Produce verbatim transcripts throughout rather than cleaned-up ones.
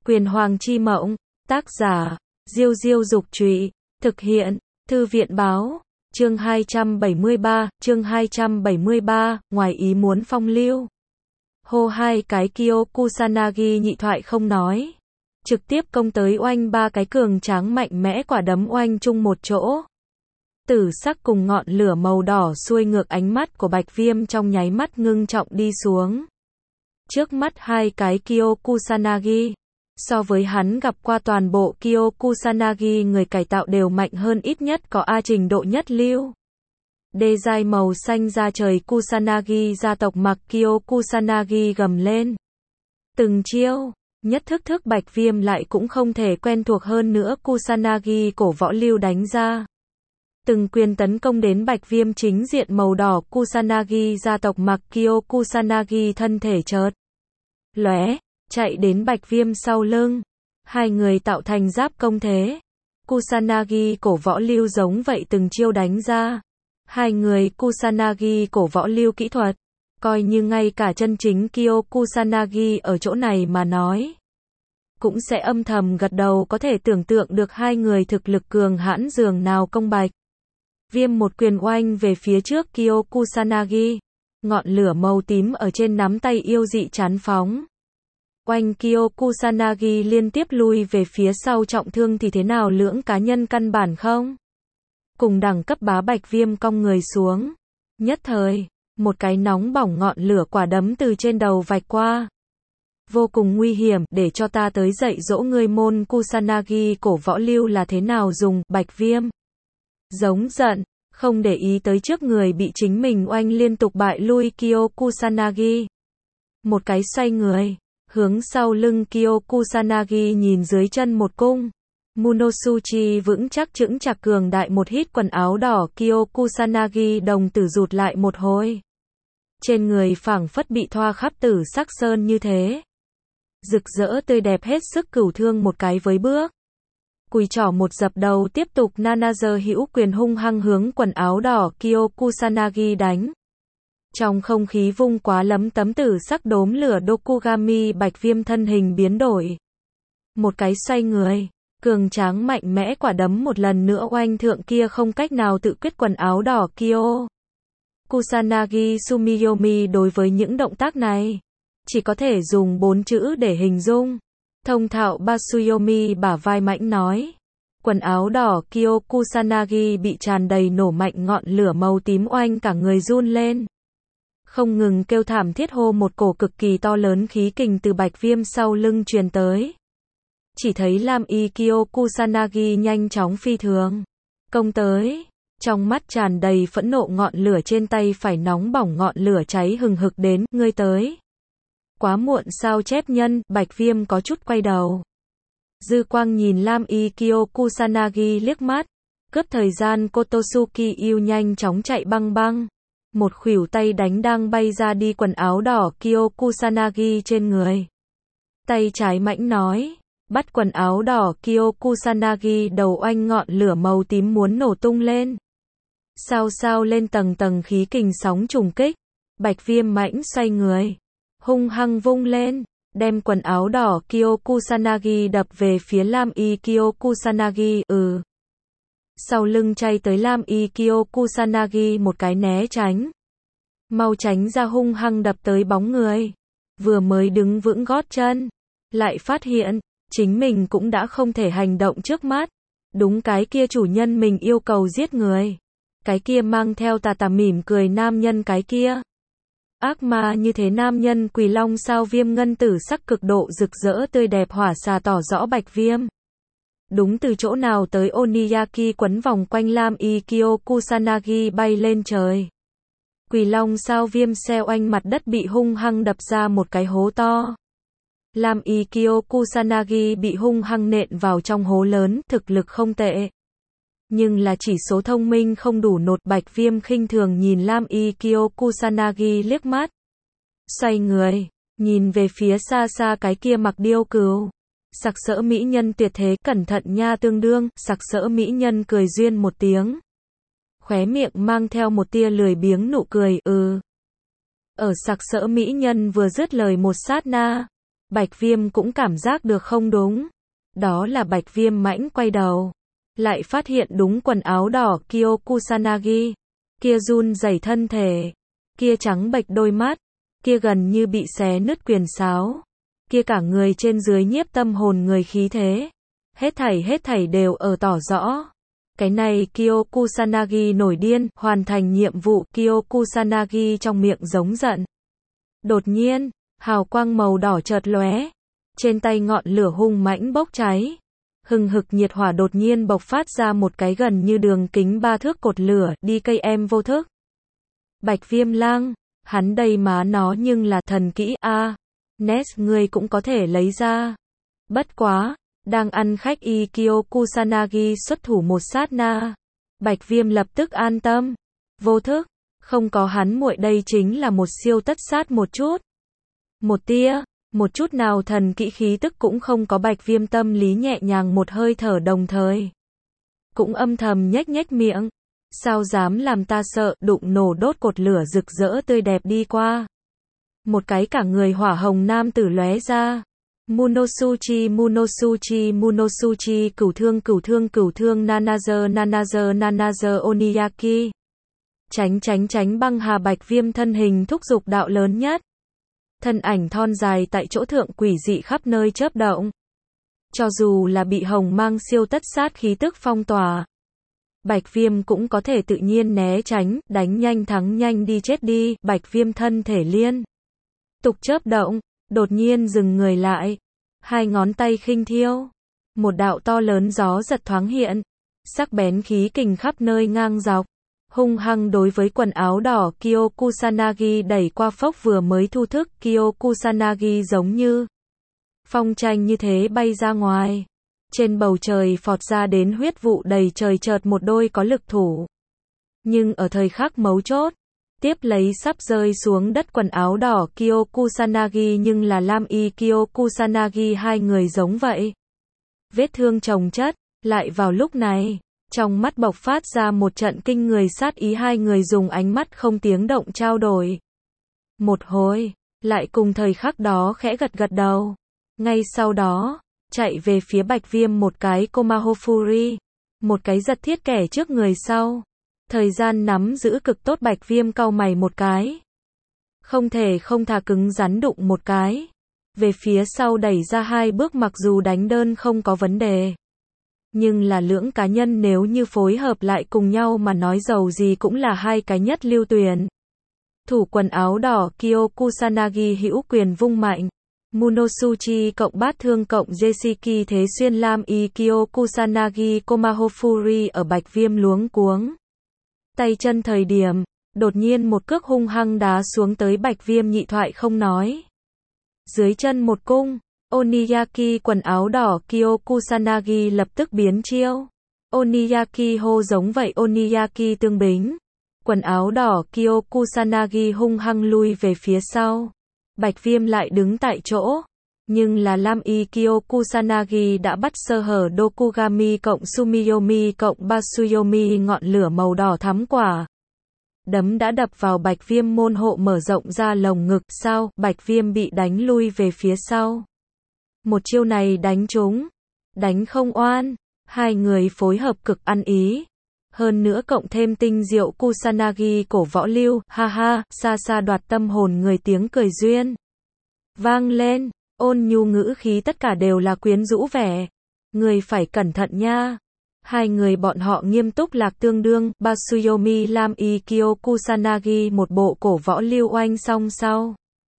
Quyền Hoàng chi mộng, tác giả, Diêu Diêu Dục Trụy, thực hiện, Thư viện Báo, chương hai trăm bảy mươi ba, chương hai trăm bảy mươi ba, ngoài ý muốn phong lưu. Hô hai cái Kyo Kusanagi nhị thoại không nói. Trực tiếp công tới oanh ba cái cường tráng mạnh mẽ quả đấm oanh chung một chỗ. Tử sắc cùng ngọn lửa màu đỏ xuôi ngược ánh mắt của Bạch Viêm trong nháy mắt ngưng trọng đi xuống. Trước mắt hai cái Kyo Kusanagi, so với hắn gặp qua toàn bộ Kyo Kusanagi người cải tạo đều mạnh hơn ít nhất có A trình độ nhất lưu. Đê giai màu xanh da trời Kusanagi gia tộc mặc Kyo Kusanagi gầm lên. Từng chiêu, nhất thức thức Bạch Viêm lại cũng không thể quen thuộc hơn nữa Kusanagi cổ võ lưu đánh ra. Từng quyền tấn công đến Bạch Viêm chính diện màu đỏ Kusanagi gia tộc mặc Kyo Kusanagi thân thể chợt lóe, chạy đến Bạch Viêm sau lưng. Hai người tạo thành giáp công thế. Kusanagi cổ võ lưu giống vậy từng chiêu đánh ra. Hai người Kusanagi cổ võ lưu kỹ thuật, coi như ngay cả chân chính Kyo Kusanagi ở chỗ này mà nói, cũng sẽ âm thầm gật đầu có thể tưởng tượng được hai người thực lực cường hãn dường nào công Bạch Viêm một quyền oanh về phía trước Kyo Kusanagi. Ngọn lửa màu tím ở trên nắm tay yêu dị chán phóng. Oanh Kyo Kusanagi liên tiếp lui về phía sau trọng thương thì thế nào lưỡng cá nhân căn bản không cùng đẳng cấp bá Bạch Viêm cong người xuống. Nhất thời, một cái nóng bỏng ngọn lửa quả đấm từ trên đầu vạch qua. Vô cùng nguy hiểm, để cho ta tới dạy dỗ ngươi môn Kusanagi cổ võ lưu là thế nào dùng. Bạch Viêm giống giận, không để ý tới trước người bị chính mình oanh liên tục bại lui Kyo Kusanagi. Một cái xoay người, hướng sau lưng Kyo Kusanagi nhìn dưới chân một cung. Munosuchi vững chắc chững chạc cường đại một hít quần áo đỏ Kyo Kusanagi đồng tử rụt lại một hồi. Trên người phảng phất bị thoa khắp tử sắc sơn như thế. Rực rỡ tươi đẹp hết sức cửu thương một cái với bước. Cùi trỏ một dập đầu tiếp tục Nanager hữu quyền hung hăng hướng quần áo đỏ Kyo Kusanagi đánh. Trong không khí vung quá lấm tấm tử sắc đốm lửa Dokugami Bạch Viêm thân hình biến đổi. Một cái xoay người, cường tráng mạnh mẽ quả đấm một lần nữa oanh thượng kia không cách nào tự quyết quần áo đỏ Kyo Kusanagi Sumiyomi. Đối với những động tác này, chỉ có thể dùng bốn chữ để hình dung. Thông thạo Basuyomi bả vai mãnh nói. Quần áo đỏ Kyo Kusanagi bị tràn đầy nổ mạnh ngọn lửa màu tím oanh cả người run lên. Không ngừng kêu thảm thiết hô một cổ cực kỳ to lớn khí kình từ Bạch Viêm sau lưng truyền tới. Chỉ thấy Lam Y Kyo Kusanagi nhanh chóng phi thường công tới. Trong mắt tràn đầy phẫn nộ ngọn lửa trên tay phải nóng bỏng ngọn lửa cháy hừng hực đến. Ngươi tới quá muộn sao chép nhân. Bạch Viêm có chút quay đầu. Dư quang nhìn Lam Y Kyo Kusanagi liếc mắt. Cướp thời gian Kotosuki yêu nhanh chóng chạy băng băng. Một khuỷu tay đánh đang bay ra đi quần áo đỏ Kyo Kusanagi trên người. Tay trái mãnh nói. Bắt quần áo đỏ Kyo Kusanagi đầu oanh ngọn lửa màu tím muốn nổ tung lên. Sao sao lên tầng tầng khí kình sóng trùng kích. Bạch Viêm mãnh xoay người. Hung hăng vung lên. Đem quần áo đỏ Kyo Kusanagi đập về phía Lam Y Kyo Kusanagi. Ừ. Sau lưng chay tới Lam Y Kyo Kusanagi một cái né tránh. Mau tránh ra hung hăng đập tới bóng người. Vừa mới đứng vững gót chân. Lại phát hiện, chính mình cũng đã không thể hành động trước mắt. Đúng cái kia chủ nhân mình yêu cầu giết người. Cái kia mang theo tà tà mỉm cười nam nhân cái kia. Ác ma như thế nam nhân Quỳ Long sao Viêm ngân tử sắc cực độ rực rỡ tươi đẹp hỏa xà tỏ rõ Bạch Viêm. Đúng từ chỗ nào tới Oniyaki quấn vòng quanh Lam Y Kyo Kusanagi bay lên trời. Quỳ Long sao Viêm xe oanh mặt đất bị hung hăng đập ra một cái hố to. Lam Y Kyo Kusanagi bị hung hăng nện vào trong hố lớn, thực lực không tệ. Nhưng là chỉ số thông minh không đủ nột. Bạch Viêm khinh thường nhìn Lam Y Kyo Kusanagi liếc mắt. Xoay người, nhìn về phía xa xa cái kia mặc điêu cừu. Sặc sỡ mỹ nhân tuyệt thế, cẩn thận nha tương đương. Sặc sỡ mỹ nhân cười duyên một tiếng. Khóe miệng mang theo một tia lười biếng nụ cười, ừ. Ở sặc sỡ mỹ nhân vừa dứt lời một sát na. Bạch Viêm cũng cảm giác được không đúng. Đó là Bạch Viêm mãnh quay đầu. Lại phát hiện đúng quần áo đỏ Kyo Kusanagi. Kia run rẩy thân thể. Kia trắng bệch đôi mắt. Kia gần như bị xé nứt quyền sáo. Kia cả người trên dưới nhiếp tâm hồn người khí thế. Hết thảy hết thảy đều ở tỏ rõ. Cái này Kyo Kusanagi nổi điên, hoàn thành nhiệm vụ. Kyo Kusanagi trong miệng giống giận. Đột nhiên, hào quang màu đỏ chợt lóe. Trên tay ngọn lửa hung mãnh bốc cháy. Hừng hực nhiệt hỏa đột nhiên bộc phát ra một cái gần như đường kính ba thước cột lửa, đi cây em vô thức. Bạch Viêm lang, hắn đây má nó nhưng là thần kỹ a. À, Nes ngươi cũng có thể lấy ra. Bất quá, đang ăn khách y Kyo Kusanagi xuất thủ một sát na. Bạch Viêm lập tức an tâm. Vô thức, không có hắn muội đây chính là một siêu tất sát một chút. Một tia, một chút nào thần kỹ khí tức cũng không có. Bạch Viêm tâm lý nhẹ nhàng một hơi thở, đồng thời cũng âm thầm nhếch nhếch miệng. Sao dám làm ta sợ, đụng nổ đốt cột lửa rực rỡ tươi đẹp đi qua. Một cái cả người hỏa hồng nam tử lóe ra. Munosuchi Munosuchi Munosuchi cửu thương cửu thương cửu thương Nanager Nanager Nanager Oniyaki. Tránh tránh tránh băng hà. Bạch Viêm thân hình thúc dục đạo lớn nhất. Thân ảnh thon dài tại chỗ thượng quỷ dị khắp nơi chớp động. Cho dù là bị hồng mang siêu tất sát khí tức phong tỏa, Bạch Viêm cũng có thể tự nhiên né tránh, đánh nhanh thắng nhanh, đi chết đi. Bạch Viêm thân thể liên tục chớp động, đột nhiên dừng người lại. Hai ngón tay khinh thiêu. Một đạo to lớn gió giật thoáng hiện. Sắc bén khí kình khắp nơi ngang dọc. Hung hăng đối với quần áo đỏ Kyo Kusanagi đẩy qua. Phốc vừa mới thu thức, Kyo Kusanagi giống như phong tranh như thế bay ra ngoài. Trên bầu trời phọt ra đến huyết vụ đầy trời, chợt một đôi có lực thủ. Nhưng ở thời khắc mấu chốt, tiếp lấy sắp rơi xuống đất quần áo đỏ Kyo Kusanagi nhưng là lam y Kyo Kusanagi, hai người giống vậy. Vết thương chồng chất, lại vào lúc này, trong mắt bộc phát ra một trận kinh người sát ý. Hai người dùng ánh mắt không tiếng động trao đổi. Một hồi, lại cùng thời khắc đó khẽ gật gật đầu. Ngay sau đó, chạy về phía Bạch Viêm một cái Komaho Fury, một cái giật thiết kẻ trước người sau. Thời gian nắm giữ cực tốt. Bạch Viêm cau mày một cái. Không thể không thà cứng rắn đụng một cái. Về phía sau đẩy ra hai bước. Mặc dù đánh đơn không có vấn đề, nhưng là lưỡng cá nhân nếu như phối hợp lại cùng nhau mà nói dầu gì cũng là hai cái nhất lưu tuyển. Thủ quần áo đỏ Kyo Kusanagi hữu quyền vung mạnh. Munosuchi cộng bát thương cộng Jesiki thế xuyên lam y Kyo Kusanagi Komaho Fury ở Bạch Viêm luống cuống tay chân thời điểm, đột nhiên một cước hung hăng đá xuống tới. Bạch Viêm nhị thoại không nói. Dưới chân một cung, Oniyaki quần áo đỏ Kyo Kusanagi lập tức biến chiêu. Oniyaki hô giống vậy. Oniyaki tương bính. Quần áo đỏ Kyo Kusanagi hung hăng lui về phía sau. Bạch Viêm lại đứng tại chỗ. Nhưng là lam y Kyo Kusanagi đã bắt sơ hở. Dokugami cộng Sumiyomi cộng Basuyomi, ngọn lửa màu đỏ thắm quả đấm đã đập vào Bạch Viêm môn hộ, mở rộng ra lồng ngực. Sao? Bạch Viêm bị đánh lui về phía sau. Một chiêu này đánh trúng, đánh không oan. Hai người phối hợp cực ăn ý. Hơn nữa cộng thêm tinh diệu Kusanagi cổ võ lưu, ha ha, xa xa đoạt tâm hồn người. Tiếng cười duyên vang lên, ôn nhu ngữ khí tất cả đều là quyến rũ vẻ. Người phải cẩn thận nha. Hai người bọn họ nghiêm túc lạc tương đương. Basuyomi lam y Kyo Kusanagi một bộ cổ võ lưu oanh song sau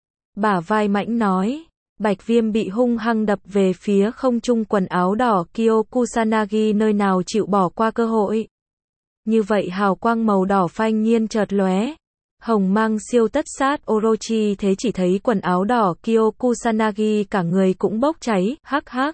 bả vai mãnh nói. Bạch Viêm bị hung hăng đập về phía không trung. Quần áo đỏ Kyo Kusanagi nơi nào chịu bỏ qua cơ hội. Như vậy hào quang màu đỏ phanh nhiên chợt lóe. Hồng mang siêu tất sát Orochi thế chỉ thấy quần áo đỏ Kyo Kusanagi cả người cũng bốc cháy. Hắc hắc.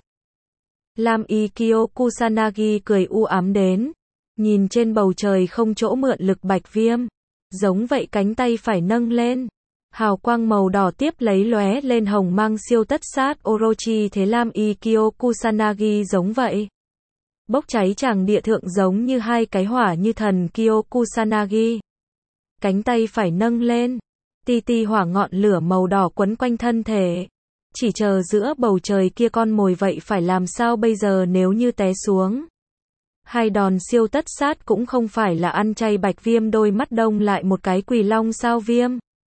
Lam y Kyo Kusanagi cười u ám đến. Nhìn trên bầu trời không chỗ mượn lực Bạch Viêm. Giống vậy cánh tay phải nâng lên. Hào quang màu đỏ tiếp lấy lóe lên hồng mang siêu tất sát Orochi thế lam y Kyo Kusanagi giống vậy. Bốc cháy tràng địa thượng giống như hai cái hỏa như thần Kyo Kusanagi. Cánh tay phải nâng lên. Ti ti hỏa ngọn lửa màu đỏ quấn quanh thân thể. chỉ chờ giữa bầu trời kia con mồi vậy phải làm sao bây giờ nếu như té xuống. Hai đòn siêu tất sát cũng không phải là ăn chay. Bạch Viêm đôi mắt đông lại một cái, Quỳ Long sao Viêm?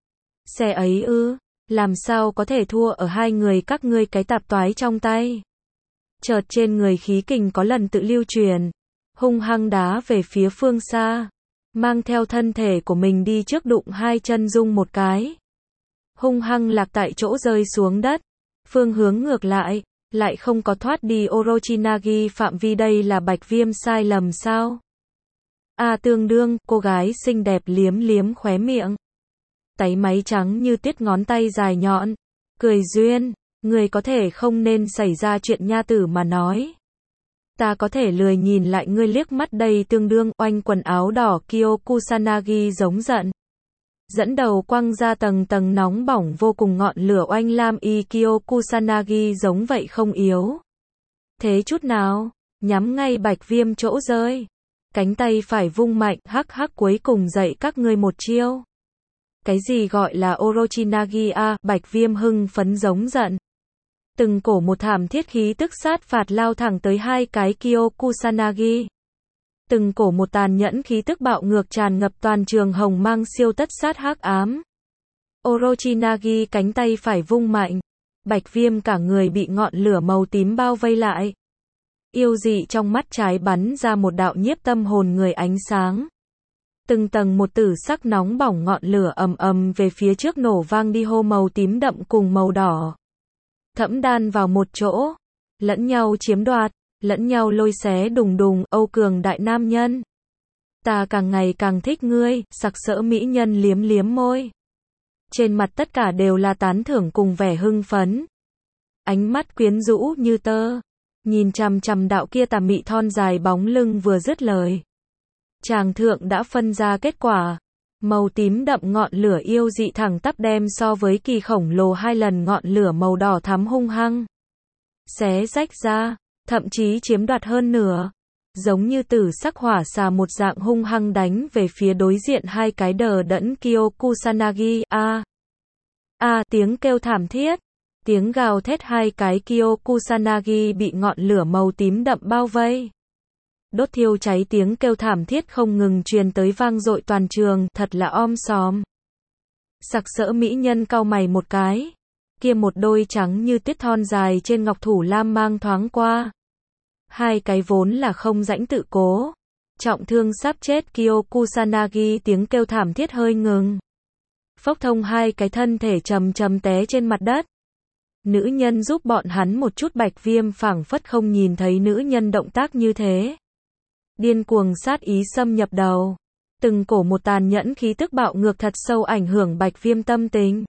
Xe ấy ư, làm sao có thể thua ở hai người các ngươi cái tạp toái trong tay. Chợt trên người khí kình có lần tự lưu truyền, hung hăng đá về phía phương xa, mang theo thân thể của mình đi trước, đụng hai chân rung một cái. Hung hăng lạc tại chỗ rơi xuống đất, phương hướng ngược lại, lại không có thoát đi Orochinagi phạm vi. Đây là Bạch Viêm sai lầm sao? A à, tương đương, cô gái xinh đẹp liếm liếm khóe miệng. Táy máy trắng như tuyết, ngón tay dài nhọn, cười duyên, người có thể không nên xảy ra chuyện nha tử mà nói. Ta có thể lười nhìn lại ngươi liếc mắt đây. Tương đương, oanh quần áo đỏ Kyo Kusanagi giống giận. Dẫn đầu quăng ra tầng tầng nóng bỏng vô cùng ngọn lửa oanh lam y. Kyo Kusanagi giống vậy không yếu thế chút nào, nhắm ngay Bạch Viêm chỗ rơi. Cánh tay phải vung mạnh, hắc hắc cuối cùng dạy các ngươi một chiêu. Cái gì gọi là Orochinagi a? À, Bạch Viêm hưng phấn giống giận. Từng cổ một thảm thiết khí tức sát phạt lao thẳng tới hai cái Kyo Kusanagi. Từng cổ một tàn nhẫn khí tức bạo ngược tràn ngập toàn trường, hồng mang siêu tất sát hắc ám. Orochinagi cánh tay phải vung mạnh, Bạch Viêm cả người bị ngọn lửa màu tím bao vây lại. Yêu dị trong mắt trái bắn ra một đạo nhiếp tâm hồn người ánh sáng. Từng tầng một tử sắc nóng bỏng ngọn lửa ầm ầm về phía trước nổ vang đi, hô màu tím đậm cùng màu đỏ thẫm đan vào một chỗ, lẫn nhau chiếm đoạt, lẫn nhau lôi xé đùng đùng. Âu cường đại nam nhân, ta càng ngày càng thích ngươi. Sặc sỡ mỹ nhân liếm liếm môi, trên mặt tất cả đều là tán thưởng cùng vẻ hưng phấn, ánh mắt quyến rũ như tơ, nhìn chằm chằm đạo kia tà mị thon dài bóng lưng. Vừa dứt lời, chàng thượng đã phân ra kết quả. Màu tím đậm ngọn lửa yêu dị thẳng tắp đem so với kỳ khổng lồ hai lần ngọn lửa màu đỏ thắm hung hăng xé rách ra, thậm chí chiếm đoạt hơn nửa, giống như tử sắc hỏa xà một dạng hung hăng đánh về phía đối diện hai cái đờ đẫn Kyo Kusanagi. A a tiếng kêu thảm thiết, tiếng gào thét, hai cái Kyo Kusanagi bị ngọn lửa màu tím đậm bao vây, đốt thiêu cháy, tiếng kêu thảm thiết không ngừng truyền tới vang dội toàn trường, thật là om sòm. Sặc sỡ mỹ nhân cau mày một cái, kia một đôi trắng như tuyết thon dài trên ngọc thủ lam mang thoáng qua. Hai cái vốn là không rãnh tự cố, trọng thương sắp chết Kyo Kusanagi tiếng kêu thảm thiết hơi ngừng. Phốc thông, hai cái thân thể trầm trầm té trên mặt đất. Nữ nhân giúp bọn hắn một chút. Bạch Viêm phảng phất không nhìn thấy nữ nhân động tác như thế. Điên cuồng sát ý xâm nhập đầu, từng cổ một tàn nhẫn khí tức bạo ngược thật sâu ảnh hưởng Bạch Viêm tâm tình.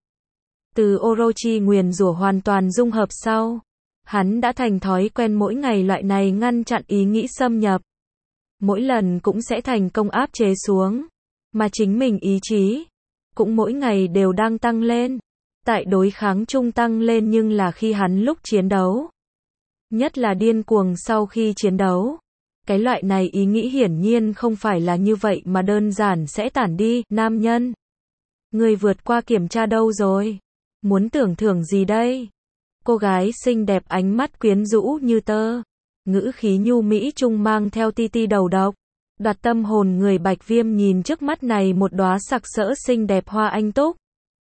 Từ Orochi nguyền rủa hoàn toàn dung hợp sau, hắn đã thành thói quen mỗi ngày loại này ngăn chặn ý nghĩ xâm nhập. Mỗi lần cũng sẽ thành công áp chế xuống, mà chính mình ý chí cũng mỗi ngày đều đang tăng lên. Tại đối kháng chung tăng lên, nhưng là khi hắn lúc chiến đấu, nhất là điên cuồng sau khi chiến đấu, cái loại này ý nghĩ hiển nhiên không phải là như vậy mà đơn giản sẽ tản đi. Nam nhân, người vượt qua kiểm tra đâu rồi? Muốn tưởng thưởng gì đây? Cô gái xinh đẹp ánh mắt quyến rũ như tơ, ngữ khí nhu mỹ trung mang theo ti ti đầu độc, đoạt tâm hồn người. Bạch Viêm nhìn trước mắt này một đóa sặc sỡ xinh đẹp hoa anh túc,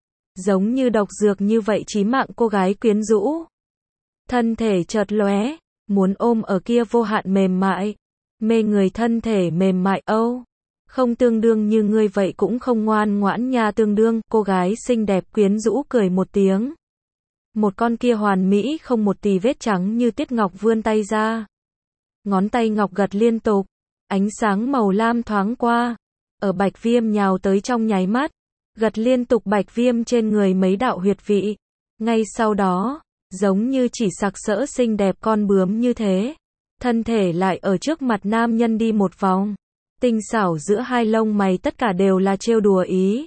giống như độc dược như vậy chí mạng cô gái quyến rũ. Thân thể chợt lóe, muốn ôm ở kia vô hạn mềm mại, mê người thân thể mềm mại. Âu, không tương đương như ngươi vậy cũng không ngoan ngoãn nha. Tương đương, cô gái xinh đẹp quyến rũ cười một tiếng. Một con kia hoàn mỹ không một tì vết trắng như tuyết ngọc vươn tay ra. Ngón tay ngọc gật liên tục, ánh sáng màu lam thoáng qua, ở Bạch Viêm nhào tới trong nháy mắt, gật liên tục Bạch Viêm trên người mấy đạo huyệt vị. Ngay sau đó, giống như chỉ sặc sỡ xinh đẹp con bướm như thế, thân thể lại ở trước mặt nam nhân đi một vòng. Tinh xảo giữa hai lông mày tất cả đều là trêu đùa ý,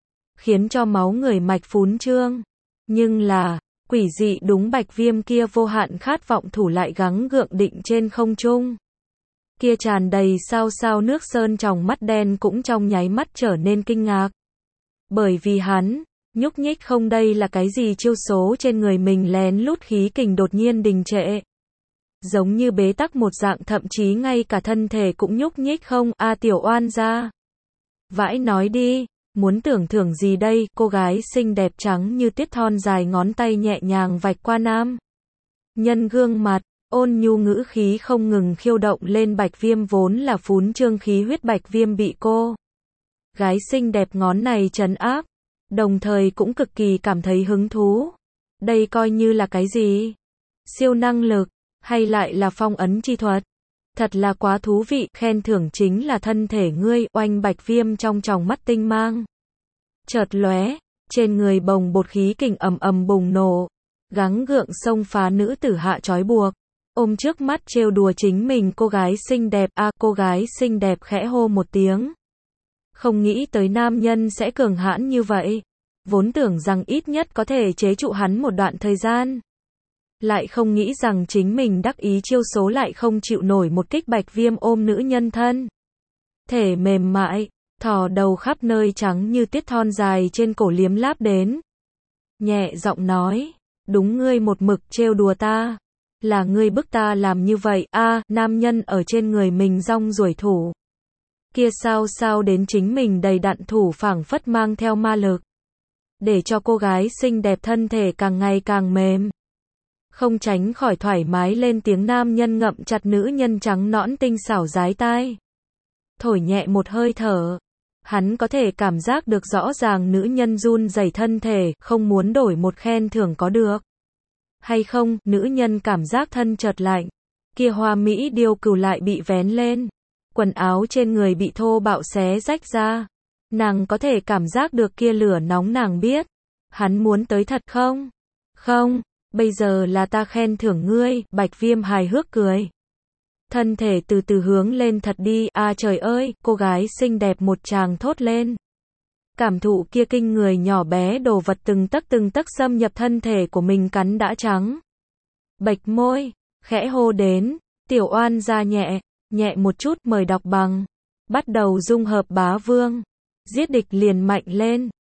khiến cho máu người mạch phún trương. Nhưng là, quỷ dị đúng, Bạch Viêm kia vô hạn khát vọng thủ lại gắng gượng định trên không trung. Kia tràn đầy sao sao nước sơn tròng mắt đen cũng trong nháy mắt trở nên kinh ngạc. Bởi vì hắn, Nhúc nhích không, đây là cái gì? Chiêu số trên người mình lén lút khí kình đột nhiên đình trệ. Giống như bế tắc một dạng, thậm chí ngay cả thân thể cũng nhúc nhích không. A tiểu oan gia. Vãi nói đi, muốn tưởng thưởng gì đây? Cô gái xinh đẹp trắng như tuyết thon dài ngón tay nhẹ nhàng vạch qua nam nhân gương mặt, ôn nhu ngữ khí không ngừng khiêu động lên. Bạch Viêm vốn là phún trương khí huyết, Bạch Viêm bị cô gái xinh đẹp ngón này trấn áp, đồng thời cũng cực kỳ cảm thấy hứng thú. Đây coi như là cái gì? Siêu năng lực, hay lại là phong ấn chi thuật? Thật là quá thú vị, khen thưởng chính là thân thể ngươi. Oanh, Bạch Viêm trong tròng mắt tinh mang chợt lóe, trên người bồng bột khí kình ầm ầm bùng nổ, gắng gượng xông phá nữ tử hạ trói buộc, ôm trước mắt trêu đùa chính mình cô gái xinh đẹp. A, cô gái xinh đẹp khẽ hô một tiếng. Không nghĩ tới nam nhân sẽ cường hãn như vậy, vốn tưởng rằng ít nhất có thể chế trụ hắn một đoạn thời gian. Lại không nghĩ rằng chính mình đắc ý chiêu số lại không chịu nổi một kích. Bạch Viêm ôm nữ nhân thân thể mềm mại, thò đầu khắp nơi trắng như tuyết thon dài trên cổ liếm láp đến. Nhẹ giọng nói, đúng ngươi một mực trêu đùa ta, là ngươi bức ta làm như vậy. A, nam nhân ở trên người mình rong ruổi thủ. Kia sao sao đến chính mình đầy đặn thủ phảng phất mang theo ma lực, để cho cô gái xinh đẹp thân thể càng ngày càng mềm. Không tránh khỏi thoải mái lên tiếng. Nam nhân ngậm chặt nữ nhân trắng nõn tinh xảo dái tai, thổi nhẹ một hơi thở. Hắn có thể cảm giác được rõ ràng nữ nhân run rẩy thân thể, không muốn đổi một khen thưởng có được hay không? Nữ nhân cảm giác thân chợt lạnh, kia hoa mỹ điêu cừu lại bị vén lên, quần áo trên người bị thô bạo xé rách ra. Nàng có thể cảm giác được kia lửa nóng, nàng biết hắn muốn tới thật không? Không, bây giờ là ta khen thưởng ngươi. Bạch Viêm hài hước cười, thân thể từ từ hướng lên thật đi. A trời ơi, cô gái xinh đẹp một tràng thốt lên. Cảm thụ kia kinh người nhỏ bé đồ vật từng tấc từng tấc xâm nhập thân thể của mình, cắn đã trắng bạch môi, khẽ hô đến, tiểu oan gia nhẹ, nhẹ một chút. Mời đọc bằng, bắt đầu dung hợp bá vương, giết địch liền mạnh lên.